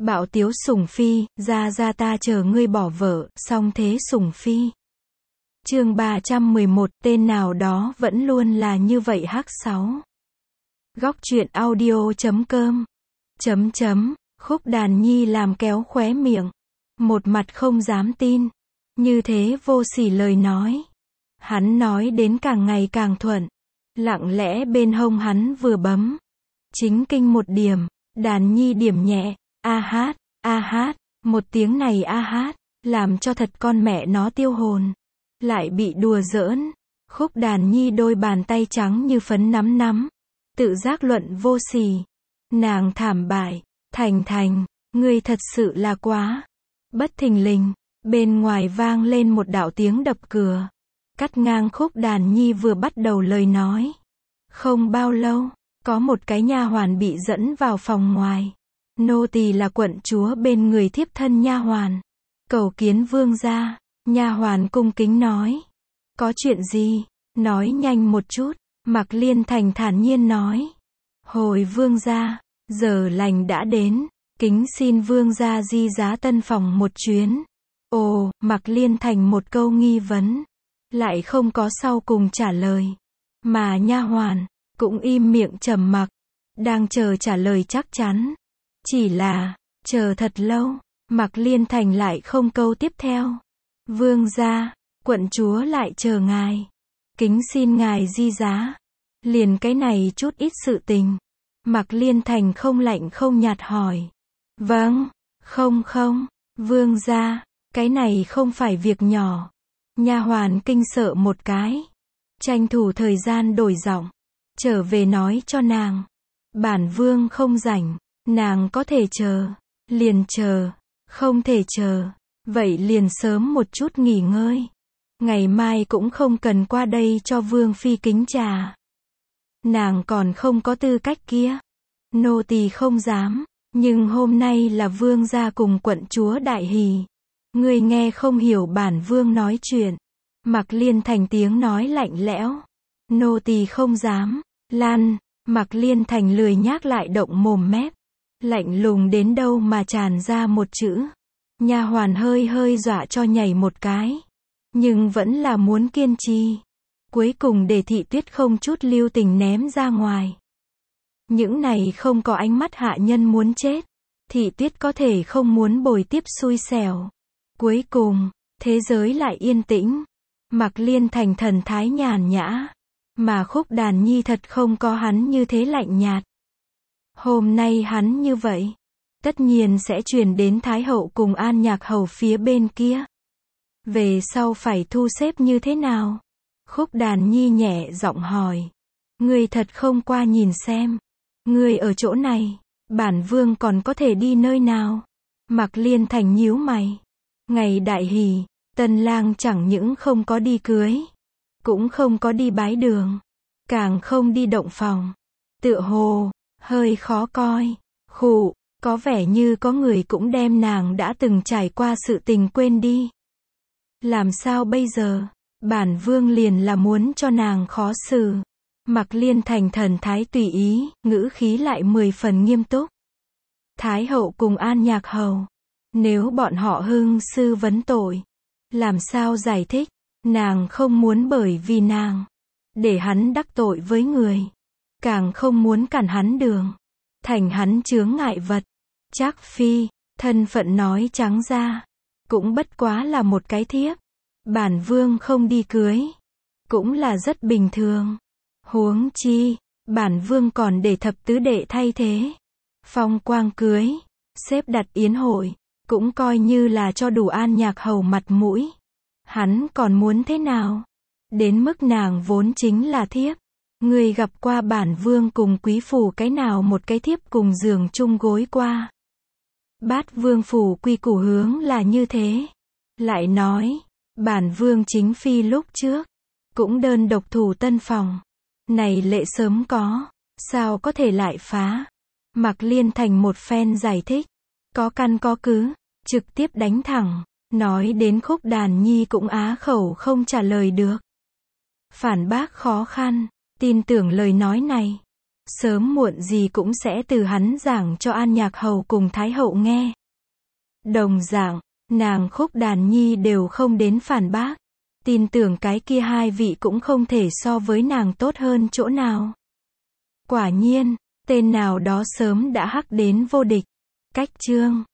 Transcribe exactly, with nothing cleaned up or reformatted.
Bạo tiếu sủng phi, ra ra ta chờ ngươi bỏ vợ, song thế sủng phi. Chương ba trăm mười một, tên nào đó vẫn luôn là như vậy hắc sáu. Góc truyện audio chấm com. Chấm chấm, Khúc Đàn Nhi làm kéo khóe miệng. Một mặt không dám tin. Như thế vô sỉ lời nói. Hắn nói đến càng ngày càng thuận. Lặng lẽ bên hông hắn vừa bấm. Chính kinh một điểm, Đàn Nhi điểm nhẹ, a hát, a hát, một tiếng này a hát, làm cho thật con mẹ nó tiêu hồn. Lại bị đùa giỡn. Khúc Đàn Nhi đôi bàn tay trắng như phấn nắm nắm. Tự giác luận vô sỉ. Nàng thảm bại. Thành Thành, ngươi thật sự là quá. Bất thình lình, bên ngoài vang lên một đạo tiếng đập cửa. Cắt ngang Khúc Đàn Nhi vừa bắt đầu lời nói. Không bao lâu, có một cái nha hoàn bị dẫn vào phòng ngoài. Nô tỳ là quận chúa bên người thiếp thân nha hoàn. Cầu kiến vương gia. Nha hoàn cung kính nói. Có chuyện gì? Nói nhanh một chút. Mạc Liên Thành thản nhiên nói. Hồi vương gia, giờ lành đã đến. Kính xin vương gia di giá tân phòng một chuyến. Ồ, Mạc Liên Thành một câu nghi vấn. Lại không có sau cùng trả lời. Mà nha hoàn cũng im miệng trầm mặc. Đang chờ trả lời chắc chắn. Chỉ là, chờ thật lâu, Mạc Liên Thành lại không câu tiếp theo. Vương gia, quận chúa lại chờ ngài. Kính xin ngài di giá. Liền cái này chút ít sự tình. Mạc Liên Thành không lạnh không nhạt hỏi. Vâng, không không, vương gia, cái này không phải việc nhỏ. Nha hoàn kinh sợ một cái. Tranh thủ thời gian đổi giọng. Trở về nói cho nàng. Bản vương không rảnh. Nàng có thể chờ. Liền chờ. Không thể chờ. Vậy liền sớm một chút nghỉ ngơi. Ngày mai cũng không cần qua đây cho vương phi kính trà. Nàng còn không có tư cách kia. Nô tỳ không dám. Nhưng hôm nay là vương gia cùng quận chúa đại hỷ. Ngươi nghe không hiểu bản vương nói chuyện. Mạc Liên Thành tiếng nói lạnh lẽo. Nô tỳ không dám. Lan. Mạc Liên Thành lười nhác lại động mồm mép. Lạnh lùng đến đâu mà tràn ra một chữ. Nha hoàn hơi hơi dọa cho nhảy một cái. Nhưng vẫn là muốn kiên trì. Cuối cùng để Thị Tuyết không chút lưu tình ném ra ngoài. Những này không có ánh mắt hạ nhân muốn chết. Thị Tuyết có thể không muốn bồi tiếp xui xẻo. Cuối cùng, thế giới lại yên tĩnh. Mạc Liên Thành thần thái nhàn nhã. Mà Khúc Đàn Nhi thật không có hắn như thế lạnh nhạt. Hôm nay hắn như vậy. Tất nhiên sẽ truyền đến Thái Hậu cùng An Nhạc Hầu phía bên kia. Về sau phải thu xếp như thế nào? Khúc Đàn Nhi nhẹ giọng hỏi. Ngươi thật không qua nhìn xem. Ngươi ở chỗ này, bản vương còn có thể đi nơi nào? Mạc Liên Thành nhíu mày. Ngày đại hỷ, tân lang chẳng những không có đi cưới, cũng không có đi bái đường, càng không đi động phòng. Tựa hồ, hơi khó coi. Khụ, có vẻ như có người cũng đem nàng đã từng trải qua sự tình quên đi. Làm sao bây giờ? Bản vương liền là muốn cho nàng khó xử. Mạc Liên Thành thần thái tùy ý, ngữ khí lại mười phần nghiêm túc. Thái Hậu cùng An Nhạc Hầu. Nếu bọn họ hưng sư vấn tội. Làm sao giải thích? Nàng không muốn bởi vì nàng. Để hắn đắc tội với người. Càng không muốn cản hắn đường. Thành hắn chướng ngại vật. Trác phi, thân phận nói trắng ra. Cũng bất quá là một cái thiếp. Bản vương không đi cưới. Cũng là rất bình thường. Huống chi, bản vương còn để thập tứ đệ thay thế. Phong quang cưới, xếp đặt yến hội, cũng coi như là cho đủ An Nhạc Hầu mặt mũi. Hắn còn muốn thế nào? Đến mức nàng vốn chính là thiếp. Người gặp qua bản vương cùng quý phủ cái nào một cái thiếp cùng giường chung gối qua. Bát vương phủ quy củ hướng là như thế. Lại nói, bản vương chính phi lúc trước, cũng đơn độc thủ tân phòng. Này lệ sớm có, sao có thể lại phá? Mạc Liên Thành một phen giải thích, có căn có cứ, trực tiếp đánh thẳng, nói đến Khúc Đàn Nhi cũng á khẩu không trả lời được. Phản bác khó khăn, tin tưởng lời nói này. Sớm muộn gì cũng sẽ từ hắn giảng cho An Nhạc Hầu cùng Thái Hậu nghe. Đồng dạng, nàng Khúc Đàn Nhi đều không đến phản bác. Tin tưởng cái kia hai vị cũng không thể so với nàng tốt hơn chỗ nào. Quả nhiên, tên nào đó sớm đã hắc đến vô địch. Cách chương